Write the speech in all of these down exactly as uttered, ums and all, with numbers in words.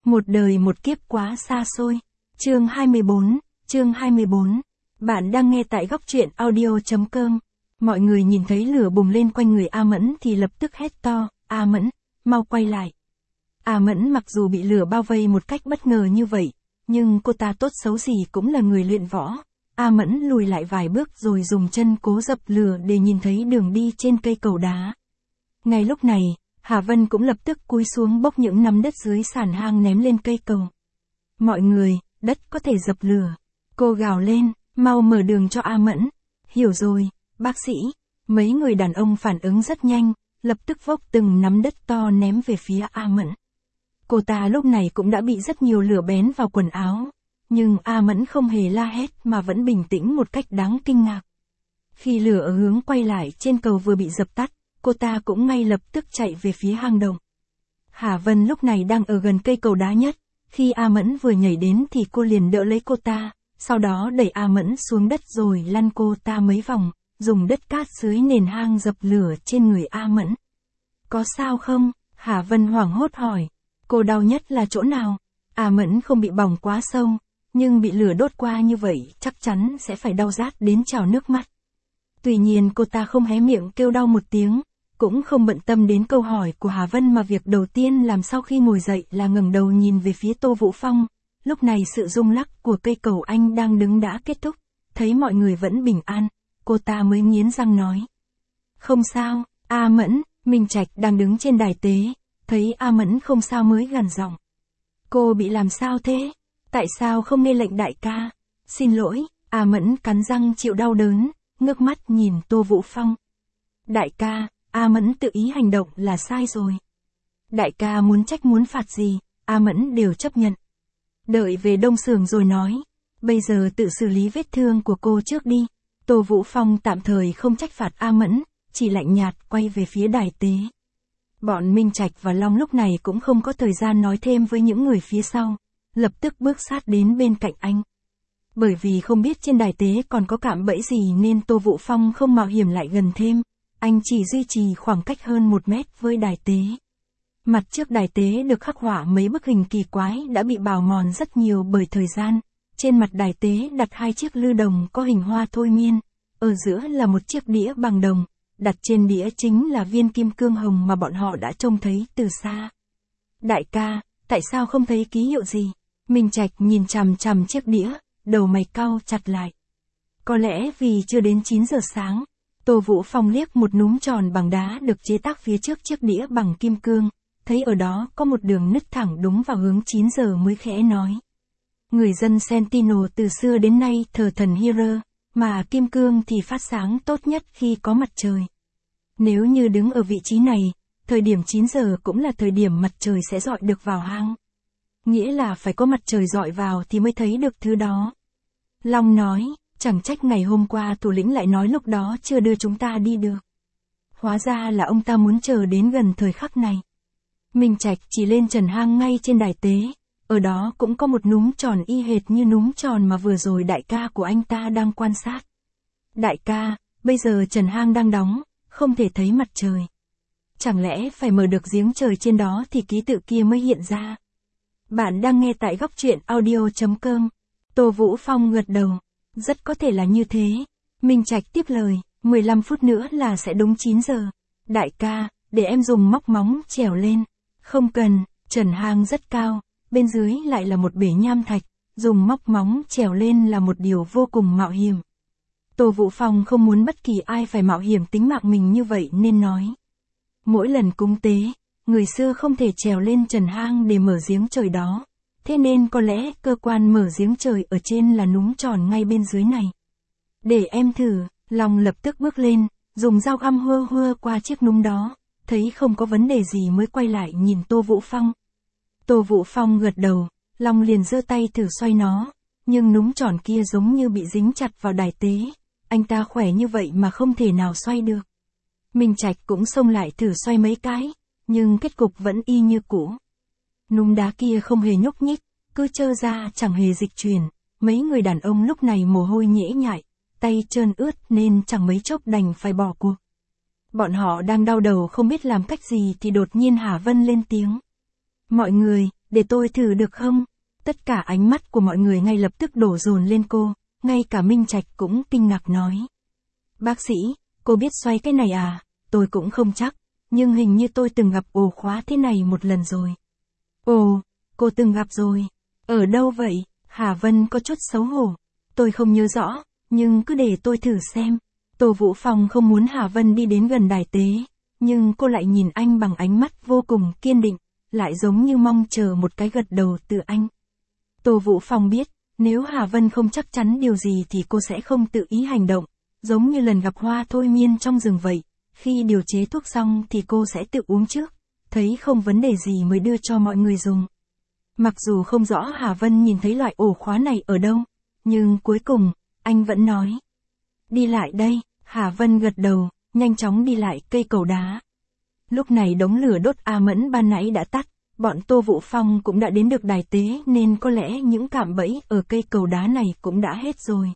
Một đời một kiếp quá xa xôi. Chương hai mươi bốn, chương hai mươi bốn. Bạn đang nghe tại góc truyện audio chấm com. Mọi người nhìn thấy lửa bùng lên quanh người A Mẫn thì lập tức hét to, A Mẫn, mau quay lại. A Mẫn mặc dù bị lửa bao vây một cách bất ngờ như vậy, nhưng cô ta tốt xấu gì cũng là người luyện võ. A Mẫn lùi lại vài bước rồi dùng chân cố dập lửa để nhìn thấy đường đi trên cây cầu đá. Ngay lúc này, Hà Vân cũng lập tức cúi xuống bốc những nắm đất dưới sàn hang ném lên cây cầu. Mọi người, đất có thể dập lửa. Cô gào lên, mau mở đường cho A Mẫn. Hiểu rồi, bác sĩ. Mấy người đàn ông phản ứng rất nhanh, lập tức vốc từng nắm đất to ném về phía A Mẫn. Cô ta lúc này cũng đã bị rất nhiều lửa bén vào quần áo. Nhưng A Mẫn không hề la hét mà vẫn bình tĩnh một cách đáng kinh ngạc. Khi lửa ở hướng quay lại trên cầu vừa bị dập tắt, cô ta cũng ngay lập tức chạy về phía hang động. Hà Vân lúc này đang ở gần cây cầu đá nhất. Khi A Mẫn vừa nhảy đến thì cô liền đỡ lấy cô ta, sau đó đẩy A Mẫn xuống đất rồi lăn cô ta mấy vòng, dùng đất cát dưới nền hang dập lửa trên người A Mẫn. Có sao không? Hà Vân hoảng hốt hỏi. Cô đau nhất là chỗ nào? A Mẫn không bị bỏng quá sâu, nhưng bị lửa đốt qua như vậy chắc chắn sẽ phải đau rát đến trào nước mắt. Tuy nhiên cô ta không hé miệng kêu đau một tiếng, cũng không bận tâm đến câu hỏi của Hà Vân mà việc đầu tiên làm sau khi ngồi dậy là ngẩng đầu nhìn về phía Tô Vũ Phong. Lúc này sự rung lắc của cây cầu anh đang đứng đã kết thúc, thấy mọi người vẫn bình an, cô ta mới nghiến răng nói. Không sao, A Mẫn. Minh Trạch đang đứng trên đài tế, thấy A Mẫn không sao mới gằn giọng. Cô bị làm sao thế? Tại sao không nghe lệnh đại ca? Xin lỗi, A Mẫn cắn răng chịu đau đớn, ngước mắt nhìn Tô Vũ Phong. Đại ca, A Mẫn tự ý hành động là sai rồi. Đại ca muốn trách muốn phạt gì, A Mẫn đều chấp nhận. Đợi về Đông Sường rồi nói. Bây giờ tự xử lý vết thương của cô trước đi. Tô Vũ Phong tạm thời không trách phạt A Mẫn, chỉ lạnh nhạt quay về phía đài tế. Bọn Minh Trạch và Long lúc này cũng không có thời gian nói thêm với những người phía sau, lập tức bước sát đến bên cạnh anh. Bởi vì không biết trên đài tế còn có cạm bẫy gì nên Tô Vũ Phong không mạo hiểm lại gần thêm, anh chỉ duy trì khoảng cách hơn một mét với đài tế. Mặt trước đài tế được khắc họa mấy bức hình kỳ quái đã bị bào mòn rất nhiều bởi thời gian. Trên mặt đài tế đặt hai chiếc lư đồng có hình hoa thôi miên, ở giữa là một chiếc đĩa bằng đồng, đặt trên đĩa chính là viên kim cương hồng mà bọn họ đã trông thấy từ xa. Đại ca, tại sao không thấy ký hiệu gì? Minh Trạch nhìn chằm chằm chiếc đĩa, đầu mày cau chặt lại. Có lẽ vì chưa đến chín giờ sáng, Tô Vũ Phong liếc một núm tròn bằng đá được chế tác phía trước chiếc đĩa bằng kim cương, thấy ở đó có một đường nứt thẳng đúng vào hướng chín giờ mới khẽ nói. Người dân Sentinel từ xưa đến nay thờ thần Hera, mà kim cương thì phát sáng tốt nhất khi có mặt trời. Nếu như đứng ở vị trí này, thời điểm chín giờ cũng là thời điểm mặt trời sẽ dọi được vào hang. Nghĩa là phải có mặt trời dọi vào thì mới thấy được thứ đó. Long nói, chẳng trách ngày hôm qua thủ lĩnh lại nói lúc đó chưa đưa chúng ta đi được. Hóa ra là ông ta muốn chờ đến gần thời khắc này. Minh Trạch chỉ lên trần hang ngay trên đài tế, ở đó cũng có một núm tròn y hệt như núm tròn mà vừa rồi đại ca của anh ta đang quan sát. Đại ca, bây giờ trần hang đang đóng, không thể thấy mặt trời. Chẳng lẽ phải mở được giếng trời trên đó thì ký tự kia mới hiện ra. Bạn đang nghe tại góc truyện audio chấm com. Tô Vũ Phong gật đầu. Rất có thể là như thế. Minh Trạch tiếp lời, mười lăm phút nữa là sẽ đúng chín giờ. Đại ca, để em dùng móc móng trèo lên. Không cần, trần hang rất cao, bên dưới lại là một bể nham thạch, dùng móc móng trèo lên là một điều vô cùng mạo hiểm. Tô Vũ Phong không muốn bất kỳ ai phải mạo hiểm tính mạng mình như vậy nên nói. Mỗi lần cúng tế, người xưa không thể trèo lên trần hang để mở giếng trời đó. Thế nên có lẽ cơ quan mở giếng trời ở trên là núm tròn ngay bên dưới này. Để em thử, Long lập tức bước lên, dùng dao găm hua hua qua chiếc núm đó, thấy không có vấn đề gì mới quay lại nhìn Tô Vũ Phong. Tô Vũ Phong gật đầu, Long liền giơ tay thử xoay nó, nhưng núm tròn kia giống như bị dính chặt vào đài tế, anh ta khỏe như vậy mà không thể nào xoay được. Minh Trạch cũng xông lại thử xoay mấy cái, nhưng kết cục vẫn y như cũ. Núm đá kia không hề nhúc nhích, cứ trơ ra chẳng hề dịch chuyển, mấy người đàn ông lúc này mồ hôi nhễ nhại, tay trơn ướt nên chẳng mấy chốc đành phải bỏ cuộc. Bọn họ đang đau đầu không biết làm cách gì thì đột nhiên Hà Vân lên tiếng. Mọi người, để tôi thử được không? Tất cả ánh mắt của mọi người ngay lập tức đổ dồn lên cô, ngay cả Minh Trạch cũng kinh ngạc nói. Bác sĩ, cô biết xoay cái này à? Tôi cũng không chắc, nhưng hình như tôi từng gặp ổ khóa thế này một lần rồi. Ồ, cô từng gặp rồi. Ở đâu vậy? Hà Vân có chút xấu hổ. Tôi không nhớ rõ, nhưng cứ để tôi thử xem. Tô Vũ Phong không muốn Hà Vân đi đến gần đài tế, nhưng cô lại nhìn anh bằng ánh mắt vô cùng kiên định, lại giống như mong chờ một cái gật đầu từ anh. Tô Vũ Phong biết, nếu Hà Vân không chắc chắn điều gì thì cô sẽ không tự ý hành động, giống như lần gặp hoa thôi miên trong rừng vậy, khi điều chế thuốc xong thì cô sẽ tự uống trước, thấy không vấn đề gì mới đưa cho mọi người dùng. Mặc dù không rõ Hà Vân nhìn thấy loại ổ khóa này ở đâu, nhưng cuối cùng, anh vẫn nói. Đi lại đây, Hà Vân gật đầu, nhanh chóng đi lại cây cầu đá. Lúc này đống lửa đốt A Mẫn ban nãy đã tắt, bọn Tô Vũ Phong cũng đã đến được đài tế nên có lẽ những cạm bẫy ở cây cầu đá này cũng đã hết rồi.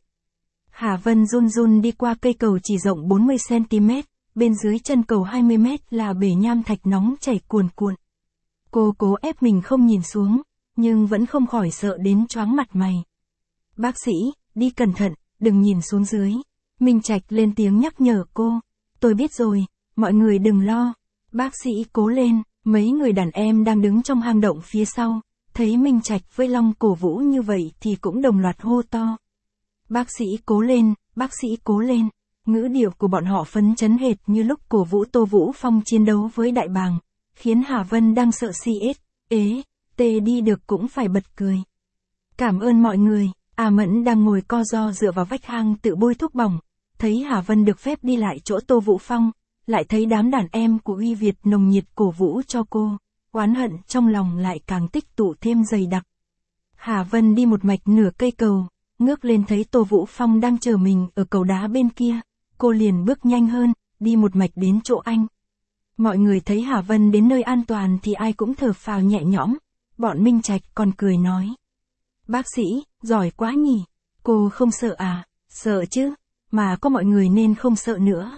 Hà Vân run run đi qua cây cầu chỉ rộng bốn mươi xăng ti mét, bên dưới chân cầu hai mươi mét là bể nham thạch nóng chảy cuồn cuộn. Cô cố ép mình không nhìn xuống, nhưng vẫn không khỏi sợ đến choáng mặt mày. Bác sĩ, đi cẩn thận, đừng nhìn xuống dưới. Minh Trạch lên tiếng nhắc nhở cô. Tôi biết rồi, mọi người đừng lo. Bác sĩ cố lên, mấy người đàn em đang đứng trong hang động phía sau, thấy Minh Trạch với Long cổ vũ như vậy thì cũng đồng loạt hô to. Bác sĩ cố lên, bác sĩ cố lên. Ngữ điệu của bọn họ phấn chấn hệt như lúc cổ vũ Tô Vũ Phong chiến đấu với Đại Bàng, khiến Hà Vân đang sợ si ết, ế, tê đi được cũng phải bật cười. Cảm ơn mọi người. A Mẫn đang ngồi co ro dựa vào vách hang tự bôi thuốc bỏng, thấy Hà Vân được phép đi lại chỗ Tô Vũ Phong, lại thấy đám đàn em của Uy Việt nồng nhiệt cổ vũ cho cô, oán hận trong lòng lại càng tích tụ thêm dày đặc. Hà Vân đi một mạch nửa cây cầu, ngước lên thấy Tô Vũ Phong đang chờ mình ở cầu đá bên kia, cô liền bước nhanh hơn, đi một mạch đến chỗ anh. Mọi người thấy Hà Vân đến nơi an toàn thì ai cũng thở phào nhẹ nhõm, bọn Minh Trạch còn cười nói. Bác sĩ, giỏi quá nhỉ, cô không sợ à? Sợ chứ, mà có mọi người nên không sợ nữa.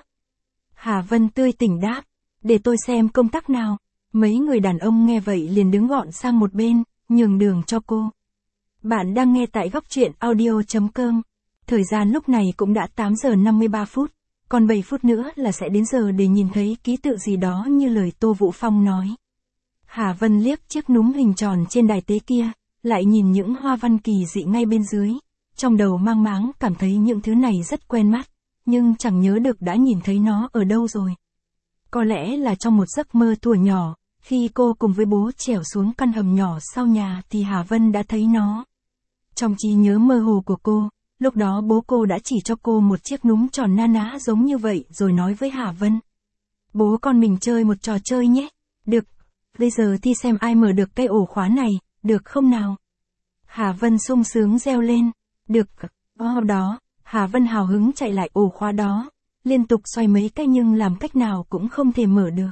Hà Vân tươi tỉnh đáp, để tôi xem công tắc nào. Mấy người đàn ông nghe vậy liền đứng gọn sang một bên, nhường đường cho cô. Bạn đang nghe tại góc truyện audio chấm com. Thời gian lúc này cũng đã tám giờ năm mươi ba phút, còn bảy phút nữa là sẽ đến giờ để nhìn thấy ký tự gì đó như lời Tô Vũ Phong nói. Hà Vân liếc chiếc núm hình tròn trên đài tế kia, lại nhìn những hoa văn kỳ dị ngay bên dưới, trong đầu mang máng cảm thấy những thứ này rất quen mắt, nhưng chẳng nhớ được đã nhìn thấy nó ở đâu rồi. Có lẽ là trong một giấc mơ thuở nhỏ, khi cô cùng với bố trèo xuống căn hầm nhỏ sau nhà thì Hà Vân đã thấy nó. Trong trí nhớ mơ hồ của cô, lúc đó bố cô đã chỉ cho cô một chiếc núm tròn na ná giống như vậy rồi nói với Hà Vân. Bố con mình chơi một trò chơi nhé. Được, bây giờ thi xem ai mở được cây ổ khóa này, được không nào? Hà Vân sung sướng reo lên. Được, sau đó, Hà Vân hào hứng chạy lại ổ khóa đó, liên tục xoay mấy cái nhưng làm cách nào cũng không thể mở được.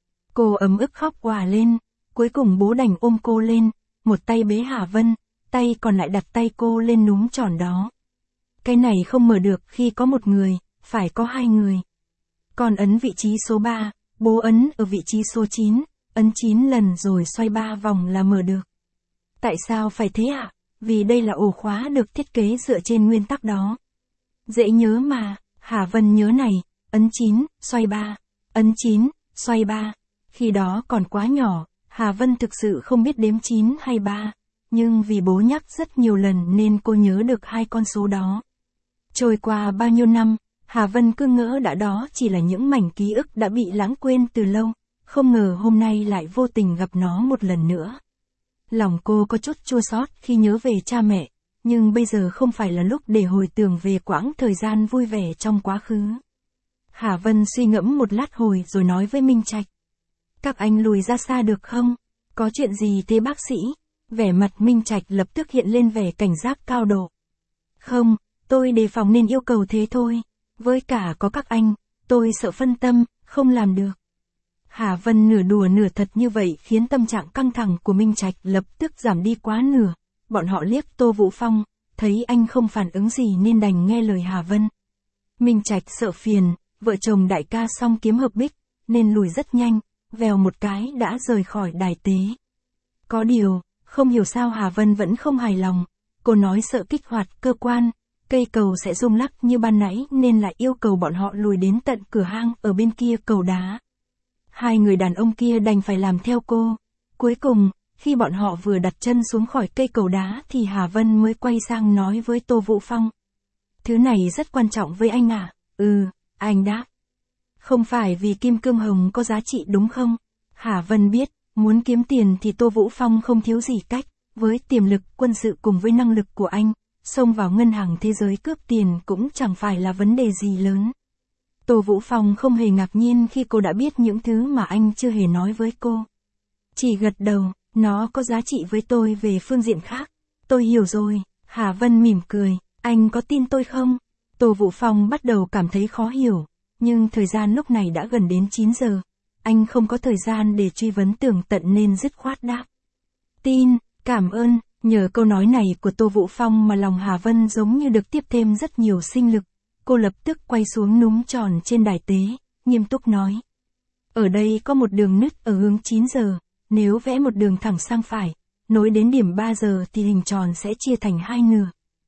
Cô ấm ức khóc òa lên, cuối cùng bố đành ôm cô lên, một tay bế Hà Vân, tay còn lại đặt tay cô lên núm tròn đó. Cái này không mở được khi có một người, phải có hai người. Còn ấn vị trí số ba, bố ấn ở vị trí số chín, ấn chín lần rồi xoay ba vòng là mở được. Tại sao phải thế ạ? À? Vì đây là ổ khóa được thiết kế dựa trên nguyên tắc đó. Dễ nhớ mà, Hà Vân nhớ này, ấn chín, xoay ba, ấn chín, xoay ba. Khi đó còn quá nhỏ, Hà Vân thực sự không biết đếm chín hay ba, nhưng vì bố nhắc rất nhiều lần nên cô nhớ được hai con số đó. Trôi qua bao nhiêu năm, Hà Vân cứ ngỡ đã đó chỉ là những mảnh ký ức đã bị lãng quên từ lâu, không ngờ hôm nay lại vô tình gặp nó một lần nữa. Lòng cô có chút chua xót khi nhớ về cha mẹ, nhưng bây giờ không phải là lúc để hồi tưởng về quãng thời gian vui vẻ trong quá khứ. Hà Vân suy ngẫm một lát hồi rồi nói với Minh Trạch. Các anh lùi ra xa được không? Có chuyện gì thế bác sĩ? Vẻ mặt Minh Trạch lập tức hiện lên vẻ cảnh giác cao độ. Không, tôi đề phòng nên yêu cầu thế thôi. Với cả có các anh, tôi sợ phân tâm, không làm được. Hà Vân nửa đùa nửa thật như vậy khiến tâm trạng căng thẳng của Minh Trạch lập tức giảm đi quá nửa. Bọn họ liếc Tô Vũ Phong, thấy anh không phản ứng gì nên đành nghe lời Hà Vân. Minh Trạch sợ phiền, vợ chồng đại ca song kiếm hợp bích, nên lùi rất nhanh, vèo một cái đã rời khỏi đài tế. Có điều, Không hiểu sao Hà Vân vẫn không hài lòng. Cô nói sợ kích hoạt cơ quan, cây cầu sẽ rung lắc như ban nãy nên lại yêu cầu bọn họ lùi đến tận cửa hang ở bên kia cầu đá. Hai người đàn ông kia đành phải làm theo cô. Cuối cùng, khi bọn họ vừa đặt chân xuống khỏi cây cầu đá thì Hà Vân mới quay sang nói với Tô Vũ Phong. Thứ này rất quan trọng với anh à? Ừ, anh đáp. Không phải vì kim cương hồng có giá trị đúng không? Hà Vân biết, muốn kiếm tiền thì Tô Vũ Phong không thiếu gì cách, với tiềm lực quân sự cùng với năng lực của anh, xông vào ngân hàng thế giới cướp tiền cũng chẳng phải là vấn đề gì lớn. Tô Vũ Phong không hề ngạc nhiên khi cô đã biết những thứ mà anh chưa hề nói với cô. Chỉ gật đầu, nó có giá trị với tôi về phương diện khác. Tôi hiểu rồi, Hà Vân mỉm cười, anh có tin tôi không? Tô Vũ Phong bắt đầu cảm thấy khó hiểu, nhưng thời gian lúc này đã gần đến chín giờ. Anh không có thời gian để truy vấn tường tận nên dứt khoát đáp. Tin, cảm ơn, nhờ câu nói này của Tô Vũ Phong mà lòng Hà Vân giống như được tiếp thêm rất nhiều sinh lực. Cô lập tức quay xuống núm tròn trên đài tế, nghiêm túc nói. Ở đây có một đường nứt ở hướng chín giờ, nếu vẽ một đường thẳng sang phải, nối đến điểm ba giờ thì hình tròn sẽ chia thành hai nửa.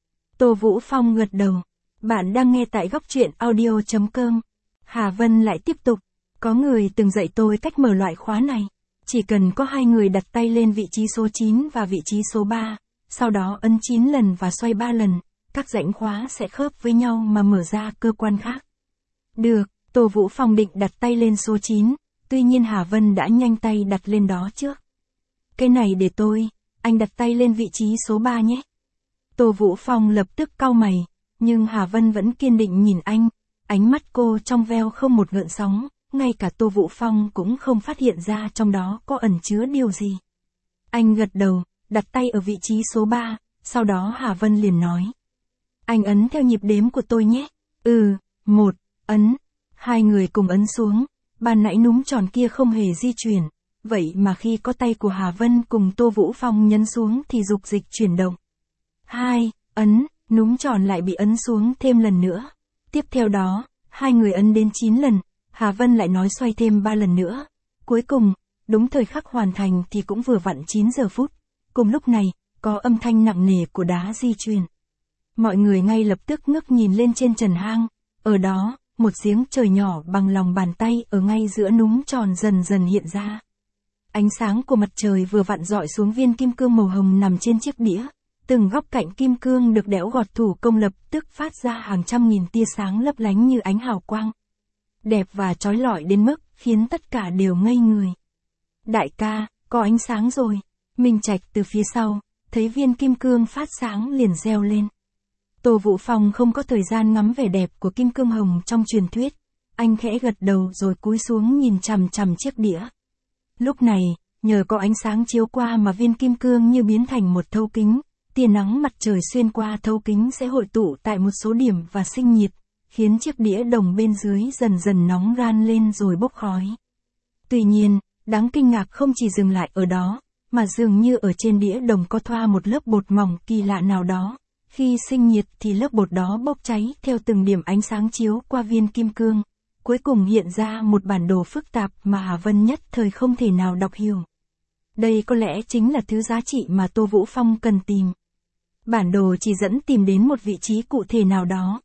Tô Vũ Phong gật đầu. Bạn đang nghe tại góc truyện audio chấm com. Hà Vân lại tiếp tục. Có người từng dạy tôi cách mở loại khóa này. Chỉ cần có hai người đặt tay lên vị trí số chín và vị trí số ba, sau đó ấn chín lần và xoay ba lần, các rãnh khóa sẽ khớp với nhau mà mở ra cơ quan khác. Được, Tô Vũ Phong định đặt tay lên số chín, tuy nhiên Hà Vân đã nhanh tay đặt lên đó trước. Cái này để tôi, anh đặt tay lên vị trí số ba nhé. Tô Vũ Phong lập tức cau mày, nhưng Hà Vân vẫn kiên định nhìn anh, ánh mắt cô trong veo không một gợn sóng, ngay cả Tô Vũ Phong cũng không phát hiện ra trong đó có ẩn chứa điều gì. Anh gật đầu, đặt tay ở vị trí số ba, sau đó Hà Vân liền nói. Anh ấn theo nhịp đếm của tôi nhé. Ừ, một, ấn. Hai người cùng ấn xuống, ban nãy núm tròn kia không hề di chuyển, vậy mà khi có tay của Hà Vân cùng Tô Vũ Phong nhấn xuống thì dục dịch chuyển động. Hai, ấn, núm tròn lại bị ấn xuống thêm lần nữa. Tiếp theo đó, hai người ấn đến chín lần, Hà Vân lại nói xoay thêm ba lần nữa. Cuối cùng, đúng thời khắc hoàn thành thì cũng vừa vặn chín giờ phút. Cùng lúc này, có âm thanh nặng nề của đá di chuyển. Mọi người ngay lập tức ngước nhìn lên trên trần hang. Ở đó, một giếng trời nhỏ bằng lòng bàn tay ở ngay giữa núm tròn dần dần hiện ra. Ánh sáng của mặt trời vừa vặn rọi xuống viên kim cương màu hồng nằm trên chiếc đĩa. Từng góc cạnh kim cương được đẽo gọt thủ công lập tức phát ra hàng trăm nghìn tia sáng lấp lánh như ánh hào quang. Đẹp và chói lọi đến mức khiến tất cả đều ngây người. Đại ca, có ánh sáng rồi. Minh Trạch từ phía sau, thấy viên kim cương phát sáng liền reo lên. Tô Vũ Phong không có thời gian ngắm vẻ đẹp của kim cương hồng trong truyền thuyết. Anh khẽ gật đầu rồi cúi xuống nhìn chằm chằm chiếc đĩa. Lúc này, nhờ có ánh sáng chiếu qua mà viên kim cương như biến thành một thấu kính. Tia nắng mặt trời xuyên qua thấu kính sẽ hội tụ tại một số điểm và sinh nhiệt, khiến chiếc đĩa đồng bên dưới dần dần nóng ran lên rồi bốc khói. Tuy nhiên, đáng kinh ngạc không chỉ dừng lại ở đó, mà dường như ở trên đĩa đồng có thoa một lớp bột mỏng kỳ lạ nào đó. Khi sinh nhiệt thì lớp bột đó bốc cháy theo từng điểm ánh sáng chiếu qua viên kim cương. Cuối cùng hiện ra một bản đồ phức tạp mà Hà Vân nhất thời không thể nào đọc hiểu. Đây có lẽ chính là thứ giá trị mà Tô Vũ Phong cần tìm. Bản đồ chỉ dẫn tìm đến một vị trí cụ thể nào đó.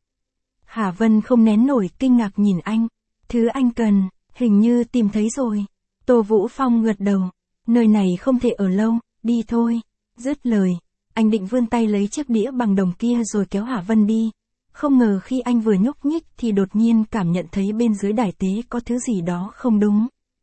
Hà Vân không nén nổi kinh ngạc nhìn anh. Thứ anh cần, hình như tìm thấy rồi. Tô Vũ Phong gật đầu. Nơi này không thể ở lâu, đi thôi. Dứt lời, anh định vươn tay lấy chiếc đĩa bằng đồng kia rồi kéo Hà Vân đi. Không ngờ khi anh vừa nhúc nhích thì đột nhiên cảm nhận thấy bên dưới đài tế có thứ gì đó không đúng.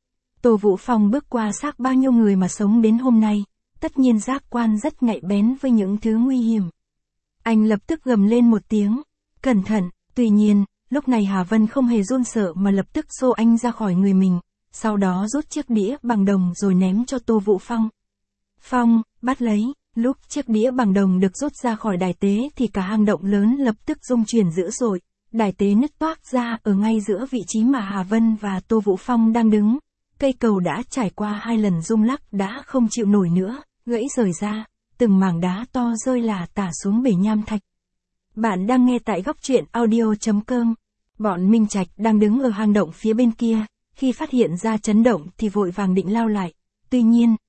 Tô Vũ Phong bước qua xác bao nhiêu người mà sống đến hôm nay. Tất nhiên giác quan rất nhạy bén với những thứ nguy hiểm. Anh lập tức gầm lên một tiếng. Cẩn thận, tuy nhiên, lúc này Hà Vân không hề run sợ mà lập tức xô anh ra khỏi người mình. Sau đó rút chiếc đĩa bằng đồng rồi ném cho Tô Vũ Phong. Phong, bắt lấy. Lúc chiếc đĩa bằng đồng được rút ra khỏi đài tế thì cả hang động lớn lập tức rung chuyển dữ dội. Đài tế nứt toác ra ở ngay giữa vị trí mà Hà Vân và Tô Vũ Phong đang đứng. Cây cầu đã trải qua hai lần rung lắc đã không chịu nổi nữa, gãy rời ra, từng mảng đá to rơi lả tả xuống bể nham thạch. Bạn đang nghe tại góc truyện audio chấm com. Bọn Minh Trạch đang đứng ở hang động phía bên kia, khi phát hiện ra chấn động thì vội vàng định lao lại. Tuy nhiên,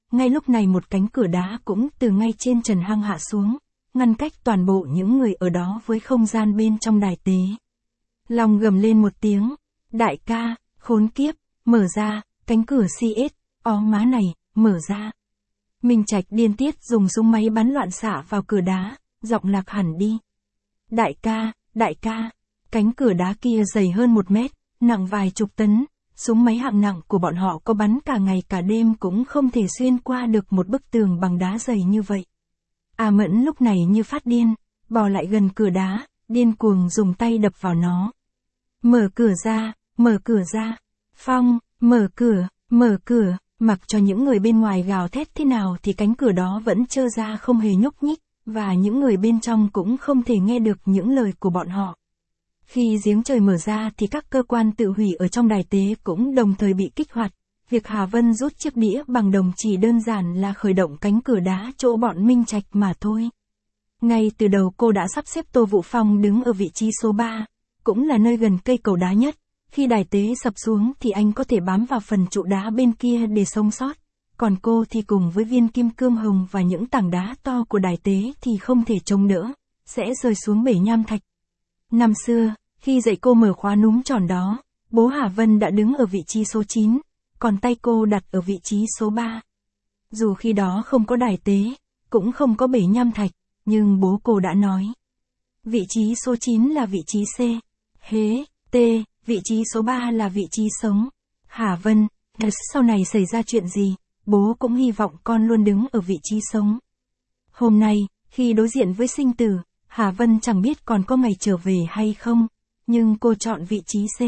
ngay lúc này một cánh cửa đá cũng từ ngay trên trần hang hạ xuống, ngăn cách toàn bộ những người ở đó với không gian bên trong đài tế. Long gầm lên một tiếng, đại ca, khốn kiếp, mở ra, cánh cửa xê ét, ó má này, mở ra. Minh Trạch điên tiết dùng súng máy bắn loạn xạ vào cửa đá, giọng lạc hẳn đi. Đại ca, đại ca, cánh cửa đá kia dày hơn một mét, nặng vài chục tấn, súng máy hạng nặng của bọn họ có bắn cả ngày cả đêm cũng không thể xuyên qua được một bức tường bằng đá dày như vậy. A Mẫn lúc này như phát điên, bò lại gần cửa đá, điên cuồng dùng tay đập vào nó. Mở cửa ra, mở cửa ra, Phong, mở cửa, mở cửa, mặc cho những người bên ngoài gào thét thế nào thì cánh cửa đó vẫn trơ ra không hề nhúc nhích, và những người bên trong cũng không thể nghe được những lời của bọn họ. Khi giếng trời mở ra thì các cơ quan tự hủy ở trong đài tế cũng đồng thời bị kích hoạt. Việc Hà Vân rút chiếc đĩa bằng đồng chỉ đơn giản là khởi động cánh cửa đá chỗ bọn Minh Trạch mà thôi. Ngay từ đầu cô đã sắp xếp Tô Vũ Phong đứng ở vị trí số ba, cũng là nơi gần cây cầu đá nhất. Khi đài tế sập xuống thì anh có thể bám vào phần trụ đá bên kia để sống sót. Còn cô thì cùng với viên kim cương hồng và những tảng đá to của đài tế thì không thể chống đỡ, sẽ rơi xuống bể nham thạch. Năm xưa, khi dạy cô mở khóa núm tròn đó, bố Hà Vân đã đứng ở vị trí số chín, còn tay cô đặt ở vị trí số ba. Dù khi đó không có đài tế, cũng không có bể nham thạch, nhưng bố cô đã nói. Vị trí số chín là vị trí C, hế, T, vị trí số ba là vị trí sống. Hà Vân, sau này xảy ra chuyện gì, bố cũng hy vọng con luôn đứng ở vị trí sống. Hôm nay, khi đối diện với sinh tử, Hà Vân chẳng biết còn có ngày trở về hay không, nhưng cô chọn vị trí C.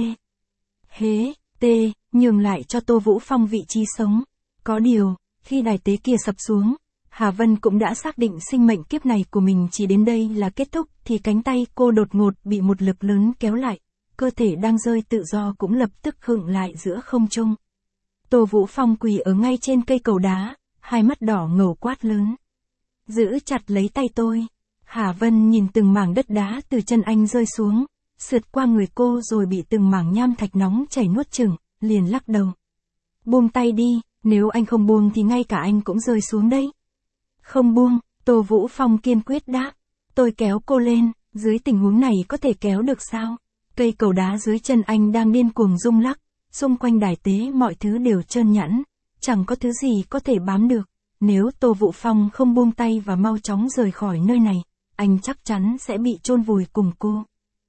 Hế, T, nhường lại cho Tô Vũ Phong vị trí sống. Có điều, khi đài tế kia sập xuống, Hà Vân cũng đã xác định sinh mệnh kiếp này của mình chỉ đến đây là kết thúc thì cánh tay cô đột ngột bị một lực lớn kéo lại, cơ thể đang rơi tự do cũng lập tức khựng lại giữa không trung. Tô Vũ Phong quỳ ở ngay trên cây cầu đá, hai mắt đỏ ngầu quát lớn. Giữ chặt lấy tay tôi. Hà Vân nhìn từng mảng đất đá từ chân anh rơi xuống, sượt qua người cô rồi bị từng mảng nham thạch nóng chảy nuốt chửng, liền lắc đầu. Buông tay đi, nếu anh không buông thì ngay cả anh cũng rơi xuống đấy. Không buông, Tô Vũ Phong kiên quyết đáp. Tôi kéo cô lên, dưới tình huống này có thể kéo được sao? Cây cầu đá dưới chân anh đang điên cuồng rung lắc, xung quanh đài tế mọi thứ đều trơn nhẵn, chẳng có thứ gì có thể bám được. Nếu Tô Vũ Phong không buông tay và mau chóng rời khỏi nơi này, anh chắc chắn sẽ bị chôn vùi cùng cô.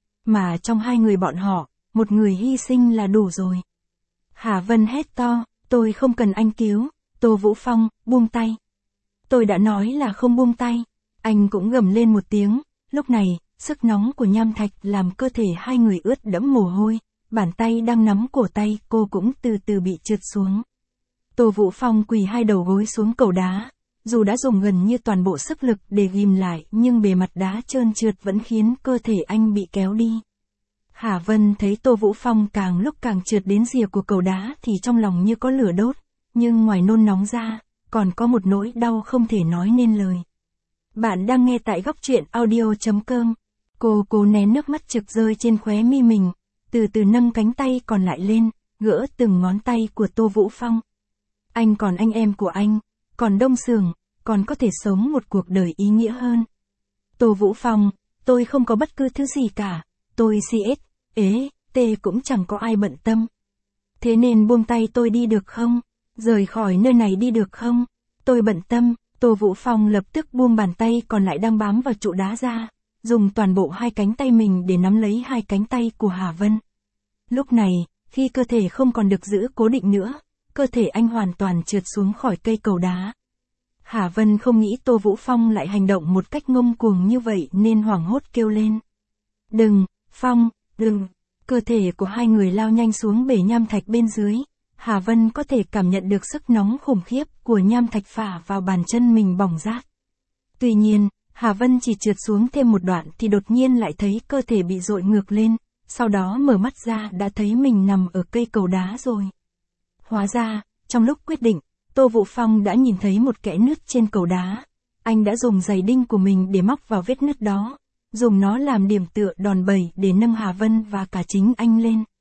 Mà trong hai người bọn họ, một người hy sinh là đủ rồi. Hà Vân hét to, tôi không cần anh cứu. Tô Vũ Phong, buông tay. Tôi đã nói là không buông tay. Anh cũng gầm lên một tiếng. Lúc này, sức nóng của nham thạch làm cơ thể hai người ướt đẫm mồ hôi. Bàn tay đang nắm cổ tay cô cũng từ từ bị trượt xuống. Tô Vũ Phong quỳ hai đầu gối xuống cầu đá. Dù đã dùng gần như toàn bộ sức lực để ghim lại nhưng bề mặt đá trơn trượt vẫn khiến cơ thể anh bị kéo đi. Hà Vân thấy Tô Vũ Phong càng lúc càng trượt đến rìa của cầu đá thì trong lòng như có lửa đốt, nhưng ngoài nôn nóng ra, còn có một nỗi đau không thể nói nên lời. Bạn đang nghe tại góc truyện audio chấm com. Cô cố nén nước mắt trực rơi trên khóe mi mình, từ từ nâng cánh tay còn lại lên, gỡ từng ngón tay của Tô Vũ Phong. Anh còn anh em của anh, còn Đông Sường, còn có thể sống một cuộc đời ý nghĩa hơn. Tô Vũ Phong, tôi không có bất cứ thứ gì cả, tôi xê ét, ế, T cũng chẳng có ai bận tâm. Thế nên buông tay tôi đi được không? Rời khỏi nơi này đi được không? Tôi bận tâm. Tô Vũ Phong lập tức buông bàn tay còn lại đang bám vào trụ đá ra, dùng toàn bộ hai cánh tay mình để nắm lấy hai cánh tay của Hà Vân. Lúc này, khi cơ thể không còn được giữ cố định nữa, cơ thể anh hoàn toàn trượt xuống khỏi cây cầu đá. Hà Vân không nghĩ Tô Vũ Phong lại hành động một cách ngông cuồng như vậy nên hoảng hốt kêu lên. Đừng, Phong, đừng. Cơ thể của hai người lao nhanh xuống bể nham thạch bên dưới. Hà Vân có thể cảm nhận được sức nóng khủng khiếp của nham thạch phả vào bàn chân mình bỏng rát. Tuy nhiên, Hà Vân chỉ trượt xuống thêm một đoạn thì đột nhiên lại thấy cơ thể bị dội ngược lên, sau đó mở mắt ra đã thấy mình nằm ở cây cầu đá rồi. Hóa ra, trong lúc quyết định, Tô Vũ Phong đã nhìn thấy một kẽ nứt trên cầu đá. Anh đã dùng giày đinh của mình để móc vào vết nứt đó, dùng nó làm điểm tựa đòn bẩy để nâng Hà Vân và cả chính anh lên.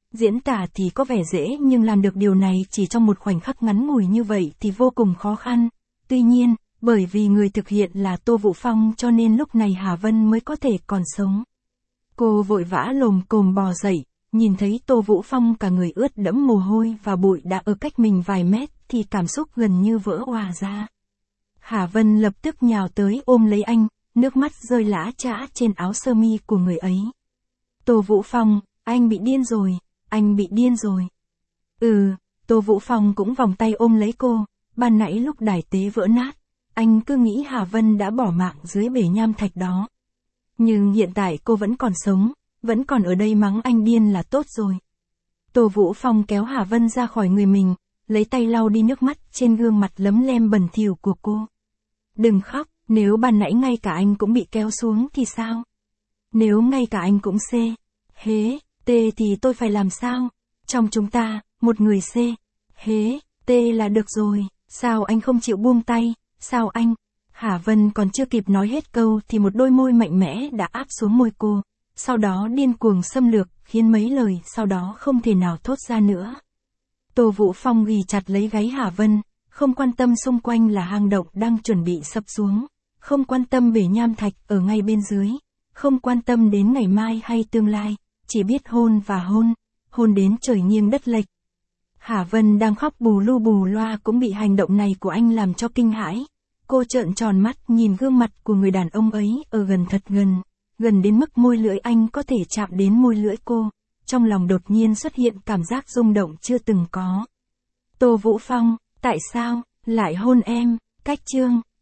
Diễn tả thì có vẻ dễ nhưng làm được điều này chỉ trong một khoảnh khắc ngắn ngủi như vậy thì vô cùng khó khăn. Tuy nhiên, bởi vì người thực hiện là Tô Vũ Phong cho nên lúc này Hà Vân mới có thể còn sống. Cô vội vã lồm cồm bò dậy, nhìn thấy Tô Vũ Phong cả người ướt đẫm mồ hôi và bụi đã ở cách mình vài mét thì cảm xúc gần như vỡ òa ra. Hà Vân lập tức nhào tới ôm lấy anh, nước mắt rơi lã chã trên áo sơ mi của người ấy. Tô Vũ Phong, anh bị điên rồi, anh bị điên rồi. Ừ, Tô Vũ Phong cũng vòng tay ôm lấy cô, ban nãy lúc đài tế vỡ nát, anh cứ nghĩ Hà Vân đã bỏ mạng dưới bể nham thạch đó. Nhưng hiện tại cô vẫn còn sống, vẫn còn ở đây mắng anh điên là tốt rồi. Tô Vũ Phong kéo Hà Vân ra khỏi người mình, lấy tay lau đi nước mắt trên gương mặt lấm lem bẩn thỉu của cô. Đừng khóc, nếu ban nãy ngay cả anh cũng bị kéo xuống thì sao? Nếu ngay cả anh cũng C, hế, T thì tôi phải làm sao? Trong chúng ta, một người C, hế, T là được rồi, sao anh không chịu buông tay, sao anh? Hà Vân còn chưa kịp nói hết câu thì một đôi môi mạnh mẽ đã áp xuống môi cô, sau đó điên cuồng xâm lược, khiến mấy lời sau đó không thể nào thốt ra nữa. Tô Vũ Phong ghì chặt lấy gáy Hà Vân, không quan tâm xung quanh là hang động đang chuẩn bị sập xuống, không quan tâm bể nham thạch ở ngay bên dưới, không quan tâm đến ngày mai hay tương lai, chỉ biết hôn và hôn, hôn đến trời nghiêng đất lệch. Hà Vân đang khóc bù lu bù loa cũng bị hành động này của anh làm cho kinh hãi. Cô trợn tròn mắt nhìn gương mặt của người đàn ông ấy ở gần thật gần, gần đến mức môi lưỡi anh có thể chạm đến môi lưỡi cô. Trong lòng đột nhiên xuất hiện cảm giác rung động chưa từng có. Tô Vũ Phong, tại sao, lại hôn em, cách chương.